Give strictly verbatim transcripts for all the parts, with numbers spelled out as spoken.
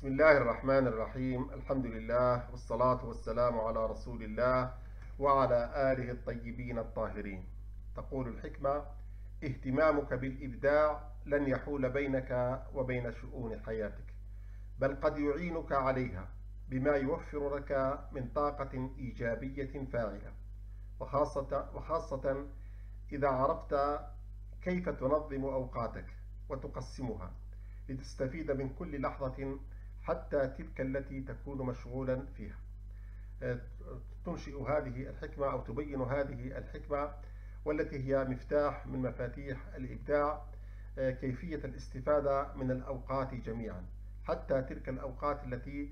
بسم الله الرحمن الرحيم. الحمد لله والصلاة والسلام على رسول الله وعلى آله الطيبين الطاهرين. تقول الحكمة: اهتمامك بالإبداع لن يحول بينك وبين شؤون حياتك، بل قد يعينك عليها بما يوفر لك من طاقة إيجابية فاعلة، وخاصة, وخاصة إذا عرفت كيف تنظم أوقاتك وتقسمها لتستفيد من كل لحظة حتى تلك التي تكون مشغولا فيها. تنشئ هذه الحكمة أو تبين هذه الحكمة، والتي هي مفتاح من مفاتيح الإبداع، كيفية الاستفادة من الأوقات جميعا، حتى تلك الأوقات التي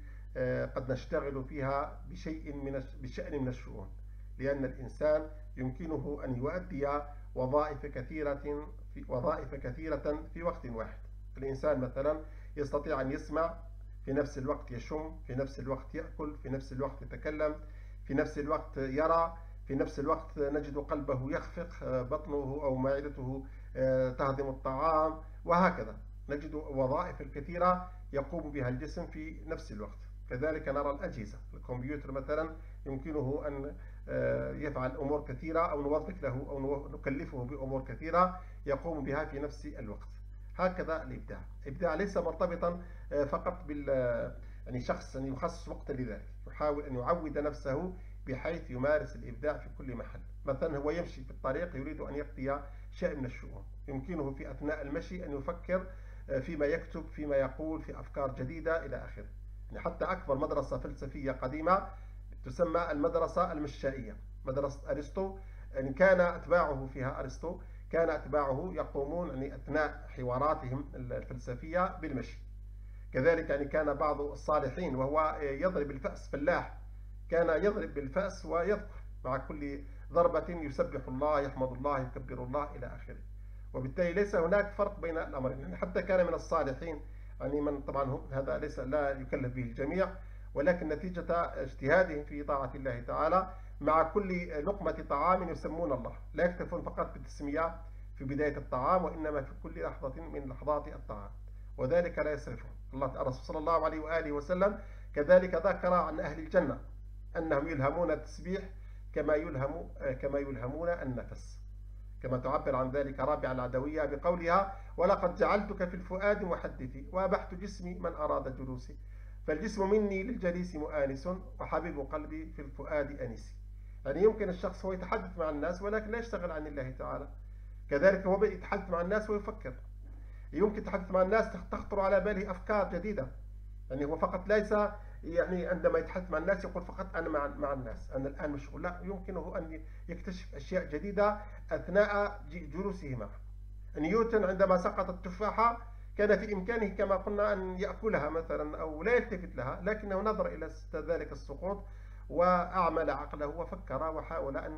قد نشتغل فيها بشيء من بشأن من الشؤون، لأن الإنسان يمكنه أن يؤدي وظائف كثيرة في وظائف كثيرة في وقت واحد. الإنسان مثلا يستطيع أن يسمع، في نفس الوقت يشم، في نفس الوقت يأكل، في نفس الوقت يتكلم، في نفس الوقت يرى، في نفس الوقت نجد قلبه يخفق، بطنه أو معدته تهضم الطعام، وهكذا نجد وظائف الكثيرة يقوم بها الجسم في نفس الوقت. كذلك نرى الأجهزة، الكمبيوتر مثلا يمكنه أن يفعل أمور كثيرة، أو نوظف له أو نكلفه بأمور كثيرة يقوم بها في نفس الوقت. هكذا الإبداع. الإبداع ليس مرتبطا فقط بال يعني شخص أن يخصص وقتا لذلك، يحاول أن يعود نفسه بحيث يمارس الإبداع في كل محل. مثلا هو يمشي في الطريق يريد أن يقضي شيء من الشؤون، يمكنه في أثناء المشي أن يفكر فيما يكتب، فيما يقول، في أفكار جديدة إلى آخره. يعني حتى أكبر مدرسة فلسفية قديمة تسمى المدرسة المشائية، مدرسة أرسطو، يعني كان أتباعه فيها أرسطو كان أتباعه يقومون يعني أثناء حواراتهم الفلسفية بالمشي. كذلك يعني كان بعض الصالحين وهو يضرب الفأس، فلاح، كان يضرب بالفأس ويذكر مع كل ضربة يسبح الله، يحمد الله، يكبر الله إلى آخره. وبالتالي ليس هناك فرق بين الأمرين. يعني حتى كان من الصالحين يعني من طبعا هم هذا ليس لا يكلف به الجميع، ولكن نتيجة اجتهادهم في طاعة الله تعالى مع كل لقمة طعام يسمون الله، لا يكتفون فقط بالتسمية في بداية الطعام، وإنما في كل لحظة من لحظات الطعام، وذلك لا يسرفون. الله الرسول صلى الله عليه وآله وسلم كذلك ذكر عن أهل الجنة أنهم يلهمون التسبيح كما يلهم كما يلهمون النفس، كما تعبر عن ذلك رابعة العدوية بقولها: ولقد جعلتك في الفؤاد محدثي وأبحت جسمي من أراد جلوسي، فالجسم مني للجليس مؤانس وحبيب قلبي في الفؤاد أنيسي. يعني يمكن الشخص هو يتحدث مع الناس ولكن لا يشتغل عن الله تعالى. كذلك هو يتحدث مع الناس ويفكر، يمكن يتحدث مع الناس تخطر على باله أفكار جديدة. يعني هو فقط ليس يعني عندما يتحدث مع الناس يقول فقط أنا مع مع الناس، أنا الآن مشغول، لا، يمكنه أن يكتشف أشياء جديدة أثناء جلوسه معه. نيوتن عندما سقط التفاحة كان في إمكانه كما قلنا أن يأكلها مثلا أو لا يلتفت لها، لكنه نظر إلى ذلك السقوط وأعمل عقله وفكر وحاول أن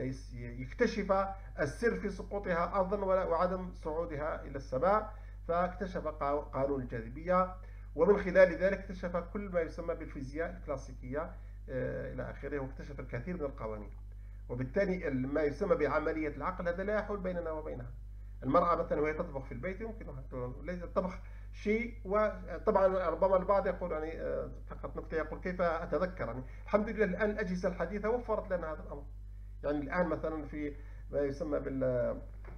يكتشف السر في سقوطها أرضا وعدم صعودها إلى السماء، فاكتشف قانون الجاذبية، ومن خلال ذلك اكتشف كل ما يسمى بالفيزياء الكلاسيكية إلى آخره، واكتشف الكثير من القوانين. وبالتالي ما يسمى بعملية العقل هذا لا يحول بيننا وبينها. المرأة مثلا وهي تطبخ في البيت يمكنها، ليس الطبخ شيء، وطبعا ربما البعض يقول يعني فقط نكتة، يقول كيف أتذكر؟ يعني الحمد لله الآن الأجهزة الحديثة وفرت لنا هذا الأمر. يعني الآن مثلا في ما يسمى بال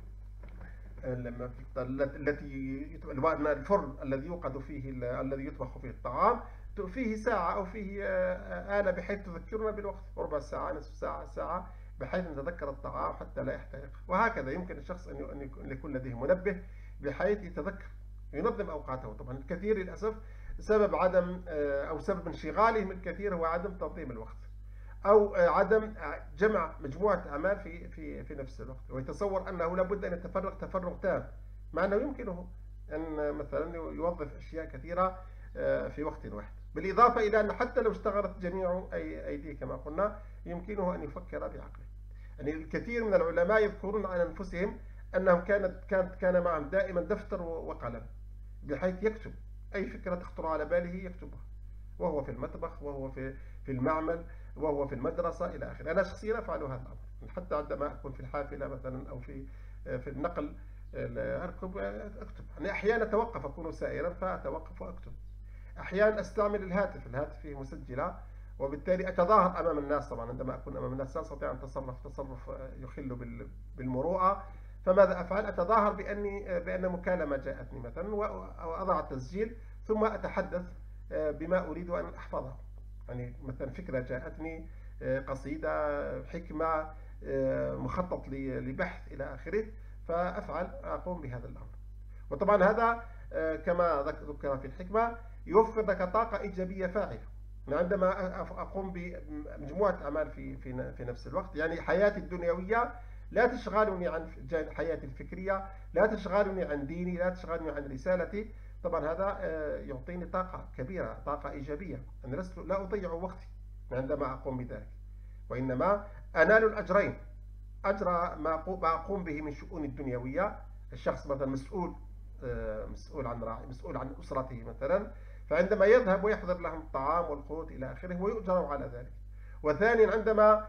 التي الفرن الذي يوقد فيه الذي يطبخ فيه الطعام فيه ساعة أو فيه آلة بحيث تذكرنا بالوقت، ربع ساعة، نصف ساعة، ساعة، بحيث نتذكر الطعام حتى لا يحترق. وهكذا يمكن الشخص أن يكون لديه منبه بحيث يتذكر، ينظم أوقاته. طبعا الكثير للأسف سبب عدم أو سبب انشغالهم الكثير هو عدم تنظيم الوقت، أو عدم جمع مجموعة أعمال في في في نفس الوقت، ويتصور أنه لابد أن يتفرغ تفرغ تام، مع أنه يمكنه أن مثلا يوظف أشياء كثيرة في وقت واحد. بالإضافة إلى أن حتى لو اشتغلت جميع أيديه كما قلنا يمكنه أن يفكر بعقله. يعني الكثير من العلماء يذكرون عن أنفسهم أنهم كانت كانت كان معهم دائما دفتر وقلم، بحيث يكتب أي فكرة تخطر على باله يكتبها، وهو في المطبخ، وهو في في المعمل، وهو في المدرسة إلى آخره. أنا شخصيا أفعل هذا الأمر، حتى عندما أكون في الحافلة مثلا أو في في النقل أركب أكتب. يعني أحيانا أتوقف، أكون سائرا فأتوقف وأكتب. أحيانا أستعمل الهاتف، الهاتف فيه مسجلة، وبالتالي أتظاهر أمام الناس. طبعا عندما أكون أمام الناس لا أستطيع أن أتصرف تصرف يخل بالمروءة، فماذا أفعل؟ أتظاهر بأني بأن مكالمة جاءتني مثلا، وأضع التسجيل ثم أتحدث بما أريد أن أحفظه. يعني مثلا فكرة جاءتني، قصيدة، حكمة، مخطط لبحث إلى آخره، فأفعل أقوم بهذا الأمر. وطبعا هذا كما ذكر في الحكمة يوفر لك طاقة إيجابية فاعلة. عندما أقوم بمجموعة أعمال في في في نفس الوقت، يعني حياتي الدنيوية لا تشغلني عن حياتي الفكرية، لا تشغلني عن ديني، لا تشغلني عن رسالتي. طبعا هذا يعطيني طاقة كبيرة، طاقة إيجابية. أنا لست لا أضيع وقتي عندما أقوم بذلك، وإنما أنال الأجرين. أجر ما أقوم به من شؤون الدنيوية، الشخص مثلا مسؤول مسؤول عن راعي، مسؤول عن أسرته مثلا، فعندما يذهب ويحضر لهم الطعام والقوت إلى آخره ويؤجر على ذلك. وثانيا عندما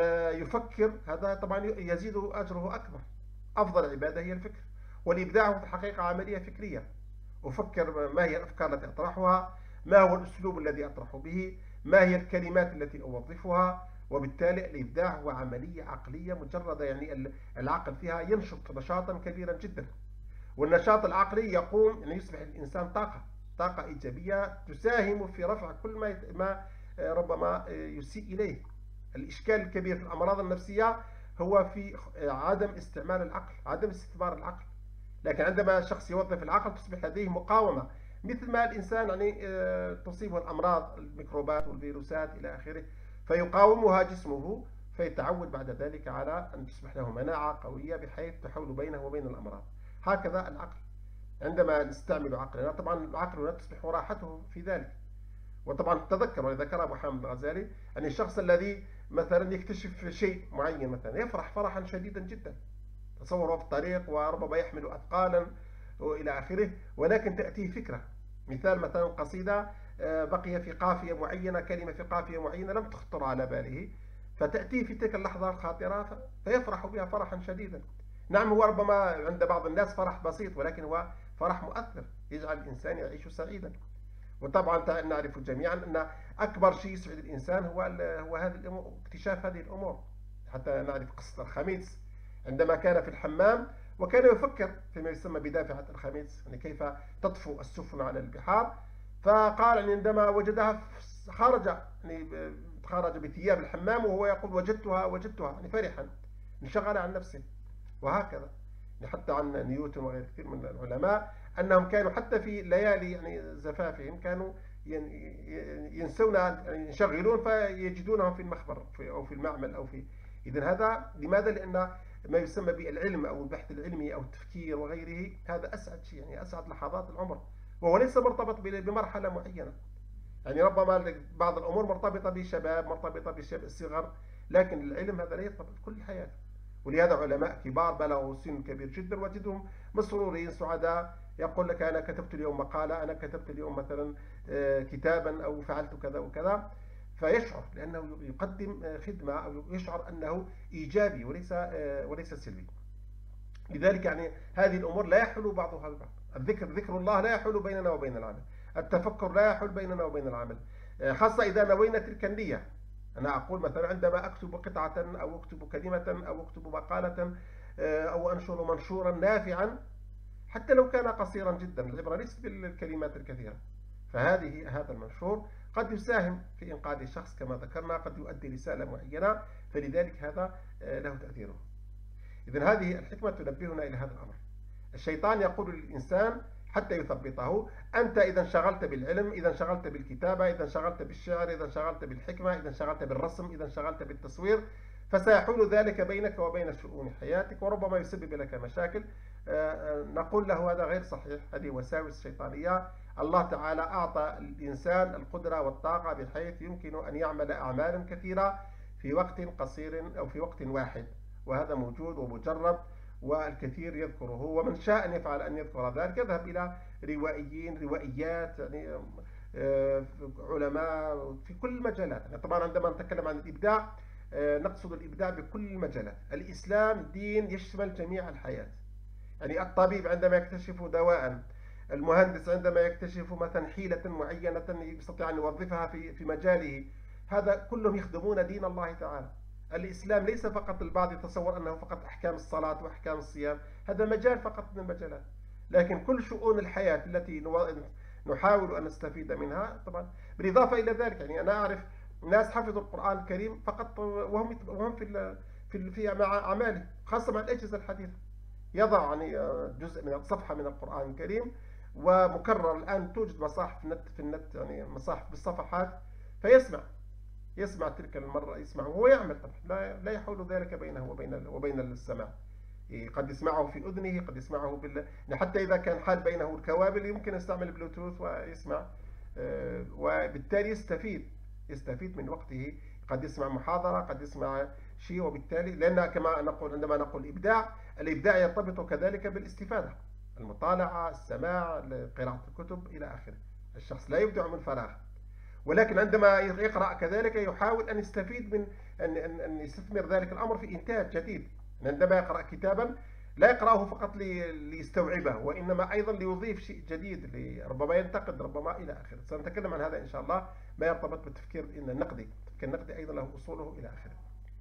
يفكر، هذا طبعا يزيد أجره أكبر. أفضل عبادة هي الفكر، والإبداع في الحقيقة عملية فكرية. أفكر ما هي الأفكار التي أطرحها، ما هو الأسلوب الذي أطرح به، ما هي الكلمات التي أوظفها. وبالتالي الإبداع هو عملية عقلية مجردة، يعني العقل فيها ينشط نشاطا كبيرا جدا. والنشاط العقلي يقوم يعني يصبح الإنسان طاقة طاقة إيجابية تساهم في رفع كل ما ما ربما يسيء إليه. الإشكال الكبير في الأمراض النفسية هو في عدم استعمال العقل، عدم استثمار العقل. لكن عندما شخص يوظف العقل تصبح لديه مقاومة، مثل ما الإنسان يعني تصيبه الأمراض، الميكروبات والفيروسات إلى آخره، فيقاومها جسمه، فيتعود بعد ذلك على أن تصبح له مناعة قوية بحيث تحول بينه وبين الأمراض. هكذا العقل، عندما نستعمل عقلنا طبعا العقل تصبح راحته في ذلك. وطبعا تذكر وذكر أبو حامد الغزالي أن الشخص الذي مثلا يكتشف شيء معين مثلا يفرح فرحا شديدا جدا، تصوره في الطريق وربما يحمل أثقالا وإلى آخره، ولكن تأتيه فكرة، مثال مثلا قصيدة بقي في قافية معينة، كلمة في قافية معينة لم تخطر على باله، فتأتيه في تلك اللحظة الخاطرة فيفرح بها فرحا شديدا. نعم، هو ربما عند بعض الناس فرح بسيط، ولكن هو فرح مؤثر يجعل الإنسان يعيش سعيدا. وطبعا نعرف جميعا أن أكبر شيء يسعد الإنسان هو هو هذه الأمور، اكتشاف هذه الأمور. حتى نعرف قصة الخميس عندما كان في الحمام وكان يفكر فيما يسمى بدافعة الخميس، يعني كيف تطفو السفن على البحار، فقال يعني عندما وجدها خرج يعني خرج بثياب الحمام وهو يقول وجدتها وجدتها، يعني فرحا انشغل عن نفسه. وهكذا حتى عن نيوتن وغير كثير من العلماء أنهم كانوا حتى في ليالي يعني زفافهم كانوا ينسون ينشغلون فيجدونهم في المخبر أو في المعمل أو في. إذن هذا لماذا؟ لأن ما يسمى بالعلم أو البحث العلمي أو التفكير وغيره هذا أسعد شيء، يعني أسعد لحظات العمر، وهو ليس مرتبط بمرحلة معينة. يعني ربما بعض الأمور مرتبطة بشباب، مرتبطة بالصغر، لكن العلم هذا لا يرتبط كل الحياة. ولهذا علماء كبار بلغوا سن كبير جدا وجدهم مسرورين سعداء، يقول لك أنا كتبت اليوم مقالة، أنا كتبت اليوم مثلا كتابا أو فعلت كذا وكذا، فيشعر لأنه يقدم خدمة أو يشعر أنه إيجابي وليس وليس سلبي. لذلك يعني هذه الأمور لا يحل بعضها ببعض. الذكر ذكر الله لا يحل بيننا وبين العمل، التفكر لا يحل بيننا وبين العمل، خاصة إذا نوينا تلك النية. أنا أقول مثلا عندما أكتب قطعة أو أكتب كلمة أو أكتب مقالة أو أنشر منشورا نافعا حتى لو كان قصيرا جدا، العبرة ليست بالكلمات الكثيرة، فهذه هذا المنشور قد يساهم في إنقاذ الشخص كما ذكرنا، قد يؤدي رسالة معينة، فلذلك هذا له تأثيره. إذن هذه الحكمة تنبهنا إلى هذا الأمر. الشيطان يقول للإنسان حتى يثبطه: أنت إذا انشغلت بالعلم، إذا انشغلت بالكتابة، إذا انشغلت بالشعر، إذا انشغلت بالحكمة، إذا انشغلت بالرسم، إذا انشغلت بالتصوير، فسيحول ذلك بينك وبين شؤون حياتك وربما يسبب لك مشاكل. نقول له هذا غير صحيح، هذه وساوس شيطانية. الله تعالى أعطى الإنسان القدرة والطاقة بحيث يمكن أن يعمل أعمالا كثيرة في وقت قصير أو في وقت واحد، وهذا موجود ومجرب والكثير يذكره. ومن شاء أن يفعل أن يذكر ذلك يذهب إلى روائيين، روائيات، يعني علماء في كل المجالات. يعني طبعا عندما نتكلم عن الإبداع نقصد الإبداع بكل المجالات. الإسلام دين يشمل جميع الحياة. يعني الطبيب عندما يكتشف دواء المهندس عندما يكتشف مثلا حيلة معينة يستطيع أن يوظفها في في مجاله، هذا كلهم يخدمون دين الله تعالى. الإسلام ليس فقط، البعض يتصور أنه فقط أحكام الصلاة وأحكام الصيام، هذا مجال فقط من المجالات، لكن كل شؤون الحياة التي نحاول أن نستفيد منها طبعا. بالإضافة إلى ذلك يعني أنا أعرف ناس حفظوا القرآن الكريم فقط وهم وهم في في في مع أعماله، خاصة مع الأجهزة الحديثة، يضع يعني جزء من صفحة من القرآن الكريم، ومكرر الآن توجد مصاحف في النت في النت يعني مصاحف بالصفحات، فيسمع يسمع تلك المرة، يسمع وهو يعمل طبعا، لا لا يحول ذلك بينه وبين وبين السماع. قد يسمعه في أذنه، قد يسمعه بال حتى إذا كان حال بينه الكوابل يمكن يستعمل بلوتوث ويسمع، وبالتالي يستفيد يستفيد من وقته. قد يسمع محاضرة، قد يسمع شيء، وبالتالي لأن كما نقول عندما نقول إبداع، الإبداع يرتبط كذلك بالاستفادة، المطالعة، السماع، قراءة الكتب إلى آخره. الشخص لا يبدع من فراغ، ولكن عندما يقرأ كذلك يحاول أن يستفيد من أن أن يستثمر ذلك الأمر في إنتاج جديد. عندما يقرأ كتابا لا يقرأه فقط ليستوعبه، وإنما أيضا ليضيف شيء جديد، ربما ينتقد، ربما إلى آخره. سنتكلم عن هذا إن شاء الله، ما يرتبط بالتفكير النقدي. التفكير النقدي أيضا له أصوله إلى آخره.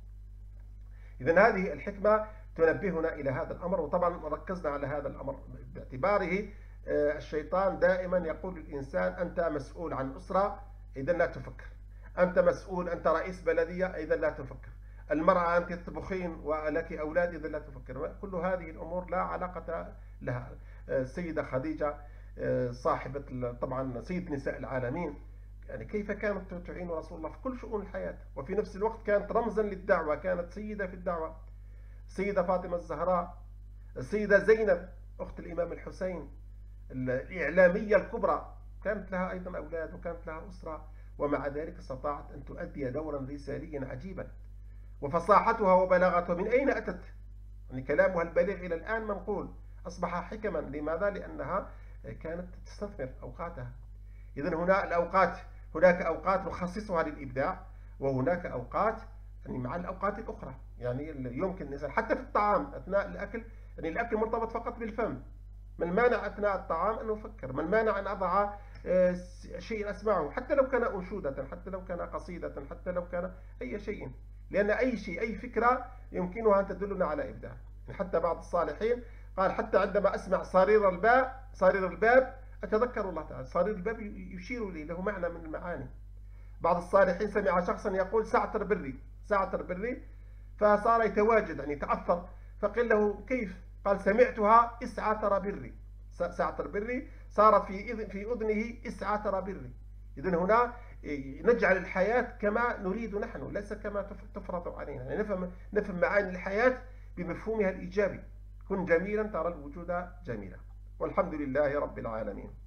إذن هذه الحكمة تنبهنا إلى هذا الأمر، وطبعا ركزنا على هذا الأمر باعتباره الشيطان دائما يقول للإنسان أنت مسؤول عن أسرة، إذا لا تفكر. أنت مسؤول، أنت رئيس بلدية، إذا لا تفكر. المرأة أنت تطبخين ولك أولاد، إذا لا تفكر. كل هذه الأمور لا علاقة لها. السيدة خديجة صاحبة طبعا سيد نساء العالمين، يعني كيف كانت تعين رسول الله في كل شؤون الحياة، وفي نفس الوقت كانت رمزا للدعوة، كانت سيدة في الدعوة. السيدة فاطمة الزهراء، السيدة زينب أخت الإمام الحسين، الإعلامية الكبرى، كانت لها أيضا أولاد وكانت لها أسرة، ومع ذلك استطاعت أن تؤدي دورا رساليا عجيبا. وفصاحتها وبلاغتها من أين أتت؟ يعني كلامها البليغ إلى الآن منقول، أصبح حكما. لماذا؟ لأنها كانت تستثمر أوقاتها. إذن هنا الأوقات، هناك أوقات نخصصها للإبداع، وهناك أوقات يعني مع الأوقات الأخرى. يعني يمكن الإنسان حتى في الطعام أثناء الأكل، يعني الأكل مرتبط فقط بالفم، من مانع أثناء الطعام أن أفكر، من مانع أن أضع شيء أسمعه، حتى لو كان أنشودة، حتى لو كان قصيدة، حتى لو كان أي شيء، لأن أي شيء، أي فكرة يمكنها أن تدلنا على إبداع. حتى بعض الصالحين قال حتى عندما أسمع صرير الباب صرير الباب أتذكر الله تعالى. صرير الباب يشير لي، له معنى من المعاني. بعض الصالحين سمع شخصا يقول سعتر بري سعتر بري، فصار يتواجد يعني يتأثر، فقال له كيف؟ قال سمعتها اسعتر بري، سعتر بري صارت في في أذنه اسعتر بري. إذن هنا نجعل الحياة كما نريد نحن، ليس كما تفرض علينا. يعني نفهم نفهم معاني الحياة بمفهومها الإيجابي. كن جميلا ترى الوجود جميلا، والحمد لله رب العالمين.